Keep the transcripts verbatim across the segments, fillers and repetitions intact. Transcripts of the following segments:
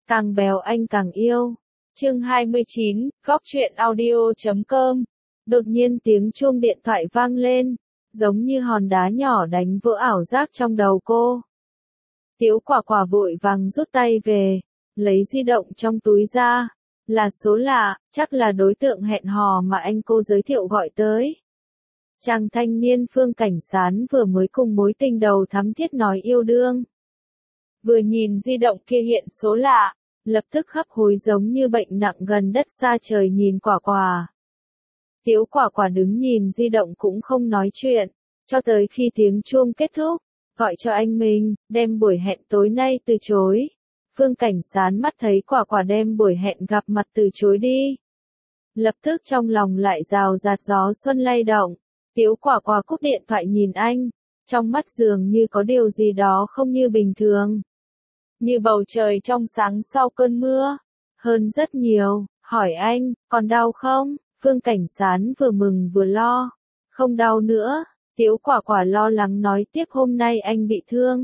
Càng béo anh càng yêu. Chương hai mươi chín, góc truyện audio chấm com. Đột nhiên tiếng chuông điện thoại vang lên, giống như hòn đá nhỏ đánh vỡ ảo giác trong đầu cô. Tiếu Quả Quả vội vàng rút tay về, lấy di động trong túi ra. Là số lạ, chắc là đối tượng hẹn hò mà anh cô giới thiệu gọi tới. Chàng thanh niên Phương Cảnh Sán vừa mới cùng mối tình đầu thắm thiết nói yêu đương. Vừa nhìn di động kia hiện số lạ, lập tức hấp hối giống như bệnh nặng gần đất xa trời nhìn Quả Quả. Tiếu Quả Quả đứng nhìn di động cũng không nói chuyện, cho tới khi tiếng chuông kết thúc, gọi cho anh mình, đem buổi hẹn tối nay từ chối. Phương Cảnh Sán mắt thấy Quả Quả đem buổi hẹn gặp mặt từ chối đi. Lập tức trong lòng lại rào rạt gió xuân lay động. Tiếu Quả Quả cúp điện thoại nhìn anh, trong mắt dường như có điều gì đó không như bình thường. Như bầu trời trong sáng sau cơn mưa, hơn rất nhiều, hỏi anh, còn đau không? Phương Cảnh Sán vừa mừng vừa lo, không đau nữa. Tiếu Quả Quả lo lắng nói tiếp hôm nay anh bị thương.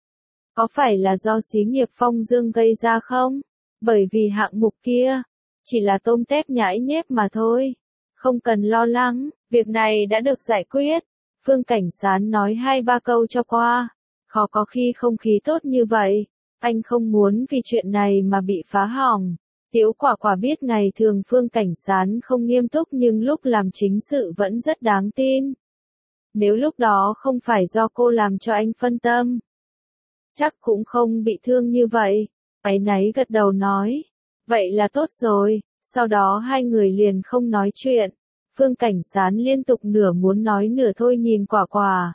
Có phải là do xí nghiệp Phong Dương gây ra không? Bởi vì hạng mục kia, chỉ là tôm tép nhãi nhép mà thôi. Không cần lo lắng, việc này đã được giải quyết. Phương Cảnh Sán nói hai ba câu cho qua. Khó có khi không khí tốt như vậy. Anh không muốn vì chuyện này mà bị phá hỏng. Tiếu Quả Quả biết ngày thường Phương Cảnh Sán không nghiêm túc nhưng lúc làm chính sự vẫn rất đáng tin. Nếu lúc đó không phải do cô làm cho anh phân tâm, chắc cũng không bị thương như vậy. Áy náy gật đầu nói, vậy là tốt rồi. Sau đó hai người liền không nói chuyện. Phương Cảnh Sán liên tục nửa muốn nói nửa thôi nhìn Quả Quả.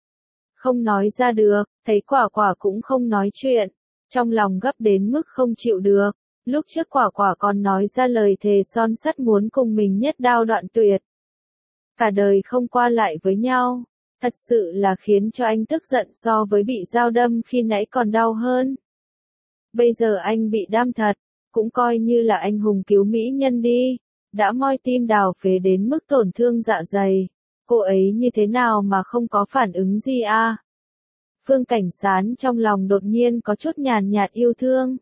Không nói ra được, thấy Quả Quả cũng không nói chuyện. Trong lòng gấp đến mức không chịu được. Lúc trước Quả Quả còn nói ra lời thề son sắt muốn cùng mình nhất đao đoạn tuyệt. Cả đời không qua lại với nhau. Thật sự là khiến cho anh tức giận so với bị dao đâm khi nãy còn đau hơn. Bây giờ anh bị đam thật, cũng coi như là anh hùng cứu mỹ nhân đi. Đã moi tim đào phế đến mức tổn thương dạ dày. Cô ấy như thế nào mà không có phản ứng gì à? Phương Cảnh Sán trong lòng đột nhiên có chút nhàn nhạt yêu thương.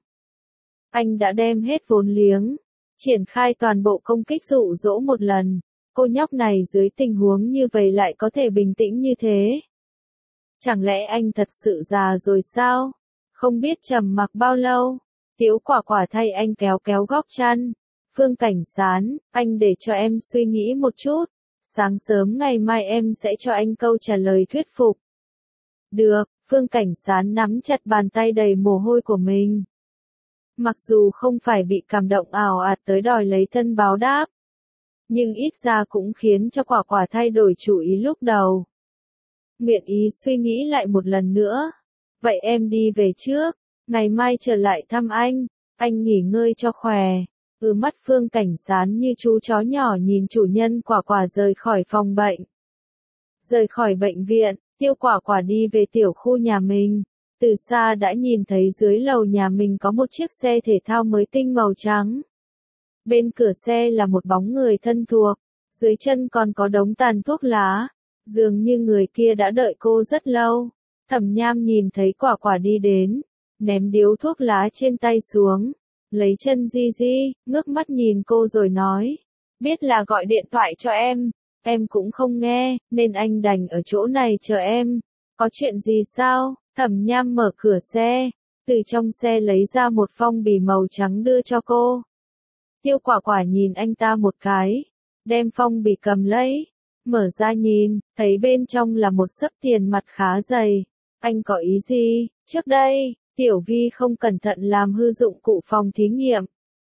Anh đã đem hết vốn liếng, triển khai toàn bộ công kích dụ dỗ một lần. Cô nhóc này dưới tình huống như vậy lại có thể bình tĩnh như thế. Chẳng lẽ anh thật sự già rồi sao? Không biết trầm mặc bao lâu. Tiếu Quả Quả thay anh kéo kéo góc chăn. Phương Cảnh Sán, anh để cho em suy nghĩ một chút. Sáng sớm ngày mai em sẽ cho anh câu trả lời thuyết phục. Được, Phương Cảnh Sán nắm chặt bàn tay đầy mồ hôi của mình. Mặc dù không phải bị cảm động ào ạt tới đòi lấy thân báo đáp, nhưng ít ra cũng khiến cho Quả Quả thay đổi chủ ý lúc đầu. Nguyện ý suy nghĩ lại một lần nữa. Vậy em đi về trước, ngày mai trở lại thăm anh, anh nghỉ ngơi cho khỏe. Ừ mắt Phương Cảnh Sán như chú chó nhỏ nhìn chủ nhân Quả Quả rời khỏi phòng bệnh. Rời khỏi bệnh viện, Tiêu Quả Quả đi về tiểu khu nhà mình. Từ xa đã nhìn thấy dưới lầu nhà mình có một chiếc xe thể thao mới tinh màu trắng. Bên cửa xe là một bóng người thân thuộc, dưới chân còn có đống tàn thuốc lá, dường như người kia đã đợi cô rất lâu. Thẩm Nham nhìn thấy Quả Quả đi đến, ném điếu thuốc lá trên tay xuống, lấy chân di di, ngước mắt nhìn cô rồi nói, biết là gọi điện thoại cho em, em cũng không nghe, nên anh đành ở chỗ này chờ em. Có chuyện gì sao? Thẩm Nham mở cửa xe, từ trong xe lấy ra một phong bì màu trắng đưa cho cô. Tiêu Quả Quả nhìn anh ta một cái, đem phong bì cầm lấy, mở ra nhìn, thấy bên trong là một xấp tiền mặt khá dày. Anh có ý gì? Trước đây, Tiểu Vi không cẩn thận làm hư dụng cụ phòng thí nghiệm.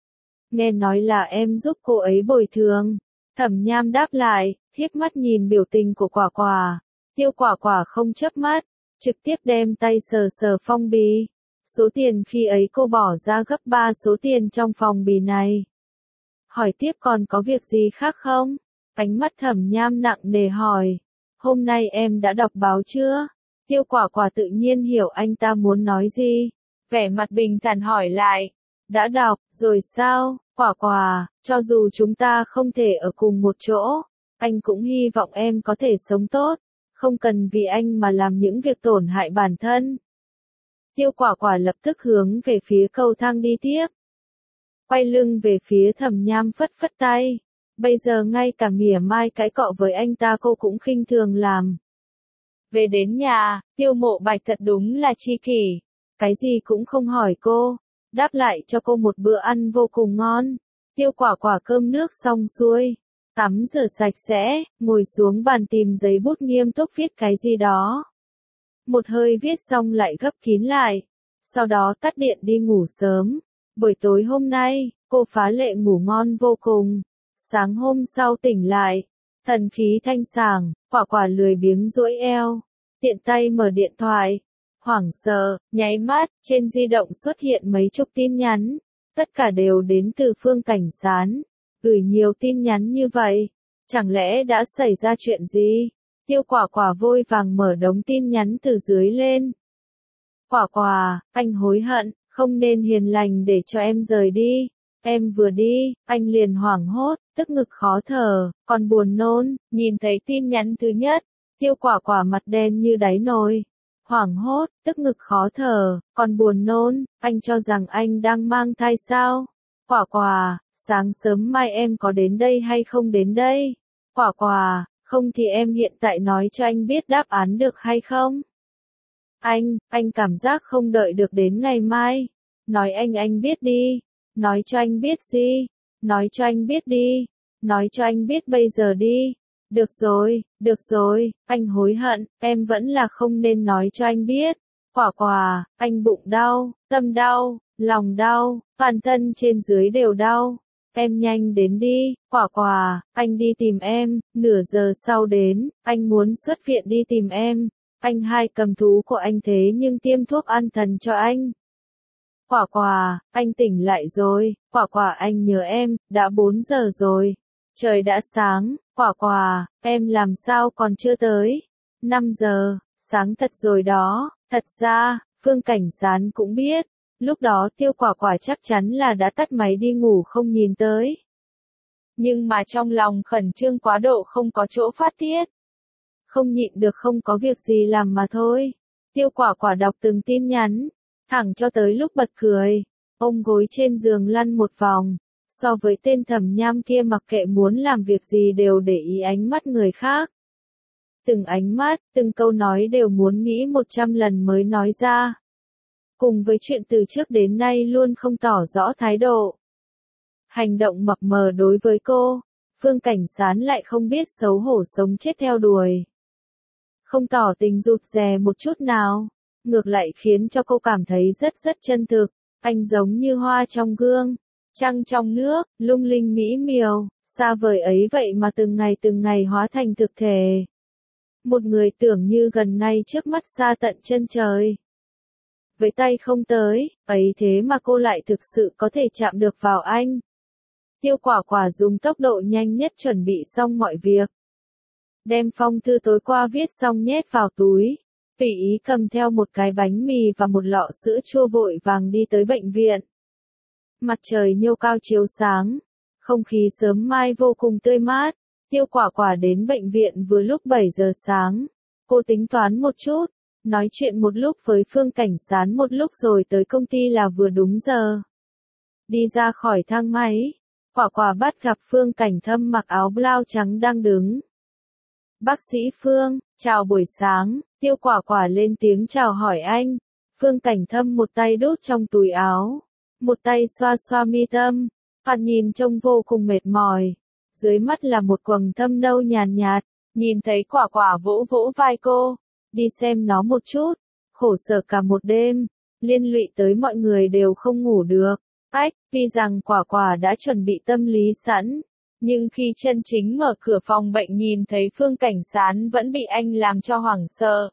Nghe nói là em giúp cô ấy bồi thường. Thẩm Nham đáp lại, hiếp mắt nhìn biểu tình của Quả Quả. Tiêu Quả Quả không chớp mắt, trực tiếp đem tay sờ sờ phong bì. Số tiền khi ấy cô bỏ ra gấp ba số tiền trong phong bì này. Hỏi tiếp còn có việc gì khác không? Ánh mắt Thẩm Nham nặng nề hỏi. Hôm nay em đã đọc báo chưa? Tiêu Quả Quả tự nhiên hiểu anh ta muốn nói gì. Vẻ mặt bình thản hỏi lại. Đã đọc, rồi sao? Quả Quả, cho dù chúng ta không thể ở cùng một chỗ, anh cũng hy vọng em có thể sống tốt. Không cần vì anh mà làm những việc tổn hại bản thân. Tiêu Quả Quả lập tức hướng về phía cầu thang đi tiếp. Quay lưng về phía Thẩm Nham phất phất tay. Bây giờ ngay cả mỉa mai cãi cọ với anh ta cô cũng khinh thường làm. Về đến nhà, Tiêu Mộ Bạch thật đúng là chi kỷ. Cái gì cũng không hỏi cô. Đáp lại cho cô một bữa ăn vô cùng ngon. Tiêu Quả Quả cơm nước xong xuôi. Tắm rửa sạch sẽ, ngồi xuống bàn tìm giấy bút nghiêm túc viết cái gì đó. Một hơi viết xong lại gấp kín lại. Sau đó tắt điện đi ngủ sớm. Buổi tối hôm nay, cô phá lệ ngủ ngon vô cùng. Sáng hôm sau tỉnh lại, thần khí thanh sảng, Quả Quả lười biếng duỗi eo, tiện tay mở điện thoại. Hoảng sợ, nháy mắt, trên di động xuất hiện mấy chục tin nhắn. Tất cả đều đến từ Phương Cảnh Sán. Gửi nhiều tin nhắn như vậy. Chẳng lẽ đã xảy ra chuyện gì? Tiêu Quả Quả vội vàng mở đống tin nhắn từ dưới lên. Quả Quả, anh hối hận, không nên hiền lành để cho em rời đi. Em vừa đi, anh liền hoảng hốt, tức ngực khó thở, còn buồn nôn. Nhìn thấy tin nhắn thứ nhất, Tiêu Quả Quả mặt đen như đáy nồi. Hoảng hốt, tức ngực khó thở, còn buồn nôn, anh cho rằng anh đang mang thai sao? Quả Quả, sáng sớm mai em có đến đây hay không đến đây? Quả Quả, không thì em hiện tại nói cho anh biết đáp án được hay không? Anh, anh cảm giác không đợi được đến ngày mai. Nói anh anh biết đi. Nói cho anh biết gì? Nói cho anh biết đi. Nói cho anh biết bây giờ đi. Được rồi, được rồi, anh hối hận, em vẫn là không nên nói cho anh biết. Quả Quả, anh bụng đau, tâm đau, lòng đau, toàn thân trên dưới đều đau. Em nhanh đến đi, Quả Quả, anh đi tìm em, nửa giờ sau đến, anh muốn xuất viện đi tìm em. Anh hai cầm thú của anh thế nhưng tiêm thuốc an thần cho anh. Quả Quả, anh tỉnh lại rồi, Quả Quả anh nhớ em, đã bốn giờ rồi. Trời đã sáng, Quả Quả, em làm sao còn chưa tới? năm giờ, sáng thật rồi đó, thật ra, Phương Cảnh Sán cũng biết. Lúc đó Tiêu Quả Quả chắc chắn là đã tắt máy đi ngủ không nhìn tới. Nhưng mà trong lòng khẩn trương quá độ không có chỗ phát tiết. Không nhịn được không có việc gì làm mà thôi. Tiêu Quả Quả đọc từng tin nhắn, thẳng cho tới lúc bật cười. Ôm gối trên giường lăn một vòng. So với tên Thẩm Nham kia mặc kệ muốn làm việc gì đều để ý ánh mắt người khác. Từng ánh mắt, từng câu nói đều muốn nghĩ một trăm lần mới nói ra. Cùng với chuyện từ trước đến nay luôn không tỏ rõ thái độ. Hành động mập mờ đối với cô, Phương Cảnh Sán lại không biết xấu hổ sống chết theo đuổi. Không tỏ tình rụt rè một chút nào, ngược lại khiến cho cô cảm thấy rất rất chân thực. Anh giống như hoa trong gương, trăng trong nước, lung linh mỹ miều, xa vời ấy vậy mà từng ngày từng ngày hóa thành thực thể. Một người tưởng như gần ngay trước mắt xa tận chân trời. Với tay không tới, ấy thế mà cô lại thực sự có thể chạm được vào anh. Tiêu Quả Quả dùng tốc độ nhanh nhất chuẩn bị xong mọi việc. Đem phong thư tối qua viết xong nhét vào túi. Tùy ý cầm theo một cái bánh mì và một lọ sữa chua vội vàng đi tới bệnh viện. Mặt trời nhô cao chiếu sáng. Không khí sớm mai vô cùng tươi mát. Tiêu Quả Quả đến bệnh viện vừa lúc bảy giờ sáng. Cô tính toán một chút. Nói chuyện một lúc với Phương Cảnh Sán một lúc rồi tới công ty là vừa đúng giờ. Đi ra khỏi thang máy. Quả Quả bắt gặp Phương Cảnh Thâm mặc áo blau trắng đang đứng. Bác sĩ Phương, chào buổi sáng. Tiêu Quả Quả lên tiếng chào hỏi anh. Phương Cảnh Thâm một tay đút trong túi áo. Một tay xoa xoa mi tâm. Thoạt nhìn trông vô cùng mệt mỏi. Dưới mắt là một quầng thâm nâu nhàn nhạt. Nhìn thấy Quả Quả vỗ vỗ vai cô. Đi xem nó một chút. Khổ sở cả một đêm. Liên lụy tới mọi người đều không ngủ được. Ách, tuy rằng Quả Quả đã chuẩn bị tâm lý sẵn. Nhưng khi chân chính mở cửa phòng bệnh nhìn thấy Phương Cảnh Sán vẫn bị anh làm cho hoảng sợ.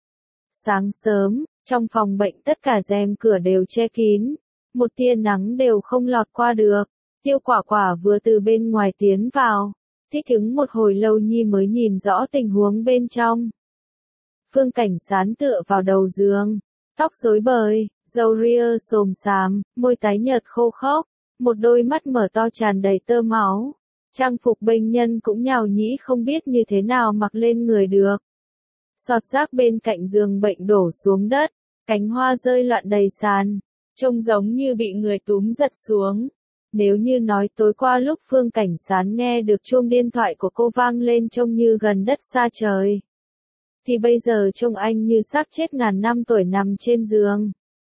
Sáng sớm, trong phòng bệnh tất cả rèm cửa đều che kín. Một tia nắng đều không lọt qua được. Tiêu Quả Quả vừa từ bên ngoài tiến vào. Thích ứng một hồi lâu nhi mới nhìn rõ tình huống bên trong. Phương Cảnh Sán tựa vào đầu giường. Tóc rối bời, râu ria xồm xàm, môi tái nhợt khô khốc. Một đôi mắt mở to tràn đầy tơ máu. Trang phục bệnh nhân cũng nhào nhĩ không biết như thế nào mặc lên người được. Sọt rác bên cạnh giường bệnh đổ xuống đất. Cánh hoa rơi loạn đầy sàn, trông giống như bị người túm giật xuống. Nếu như nói tối qua lúc Phương Cảnh Sán nghe được chuông điện thoại của cô vang lên trông như gần đất xa trời, thì bây giờ trông anh như xác chết ngàn năm tuổi nằm trên giường.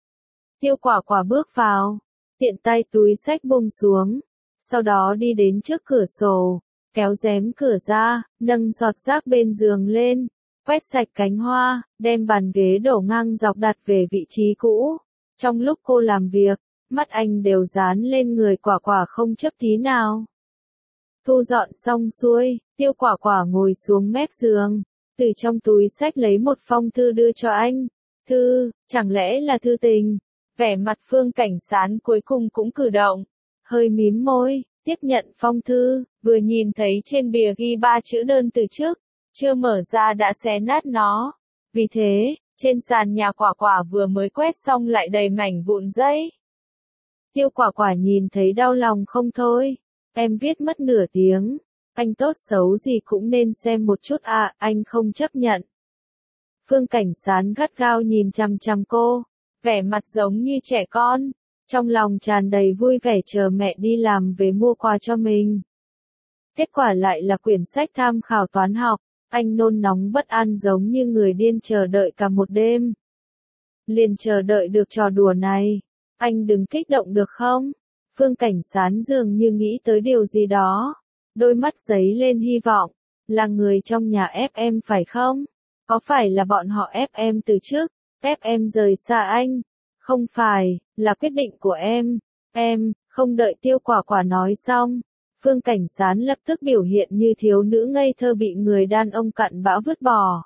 Tiêu Quả Quả bước vào, tiện tay túi xách buông xuống, sau đó đi đến trước cửa sổ, kéo rèm cửa ra, nâng giọt rác bên giường lên, quét sạch cánh hoa, đem bàn ghế đổ ngang dọc đặt về vị trí cũ. Trong lúc cô làm việc, mắt anh đều dán lên người Quả Quả không chớp tí nào. Thu dọn xong xuôi, Tiêu Quả Quả ngồi xuống mép giường, từ trong túi xách lấy một phong thư đưa cho anh. Thư, chẳng lẽ là thư tình? Vẻ mặt Phương Cảnh Sán cuối cùng cũng cử động, hơi mím môi, tiếp nhận phong thư, vừa nhìn thấy trên bìa ghi ba chữ đơn từ trước, chưa mở ra đã xé nát nó. Vì thế, trên sàn nhà Quả Quả vừa mới quét xong lại đầy mảnh vụn giấy. Tiêu Quả Quả nhìn thấy đau lòng không thôi. Em viết mất nửa tiếng, anh tốt xấu gì cũng nên xem một chút à, anh không chấp nhận. Phương Cảnh Sán gắt gao nhìn chằm chằm cô, vẻ mặt giống như trẻ con, trong lòng tràn đầy vui vẻ chờ mẹ đi làm về mua quà cho mình. Kết quả lại là quyển sách tham khảo toán học, anh nôn nóng bất an giống như người điên chờ đợi cả một đêm. Liền chờ đợi được trò đùa này, anh đừng kích động được không? Phương Cảnh Sán dường như nghĩ tới điều gì đó, đôi mắt giấy lên hy vọng, là người trong nhà ép em phải không? Có phải là bọn họ ép em từ trước, ép em rời xa anh? Không phải, là quyết định của em, em, không đợi Tiêu Quả Quả nói xong. Phương Cảnh Sán lập tức biểu hiện như thiếu nữ ngây thơ bị người đàn ông cặn bã vứt bỏ.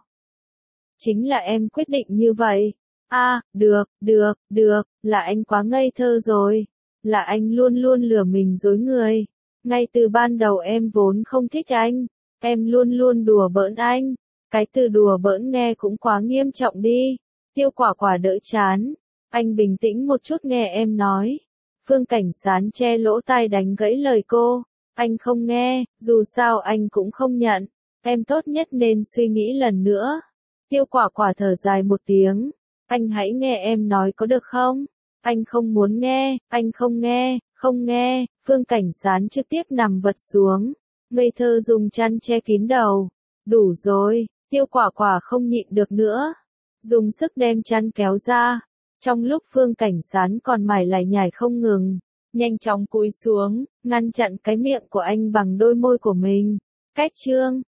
Chính là em quyết định như vậy. À, được, được, được, là anh quá ngây thơ rồi. Là anh luôn luôn lừa mình dối người. Ngay từ ban đầu em vốn không thích anh. Em luôn luôn đùa bỡn anh. Cái từ đùa bỡn nghe cũng quá nghiêm trọng đi. Tiêu Quả Quả đỡ chán. Anh bình tĩnh một chút nghe em nói. Phương Cảnh Sán che lỗ tai đánh gãy lời cô. Anh không nghe, dù sao anh cũng không nhận. Em tốt nhất nên suy nghĩ lần nữa. Tiêu Quả Quả thở dài một tiếng. Anh hãy nghe em nói có được không? Anh không muốn nghe, anh không nghe, không nghe. Phương Cảnh Sán trực tiếp nằm vật xuống. Ngây thơ dùng chăn che kín đầu. Đủ rồi, Tiêu Quả Quả không nhịn được nữa. Dùng sức đem chăn kéo ra. Trong lúc Phương Cảnh Sán còn mải lải nhải không ngừng, nhanh chóng cúi xuống, ngăn chặn cái miệng của anh bằng đôi môi của mình. Cách chương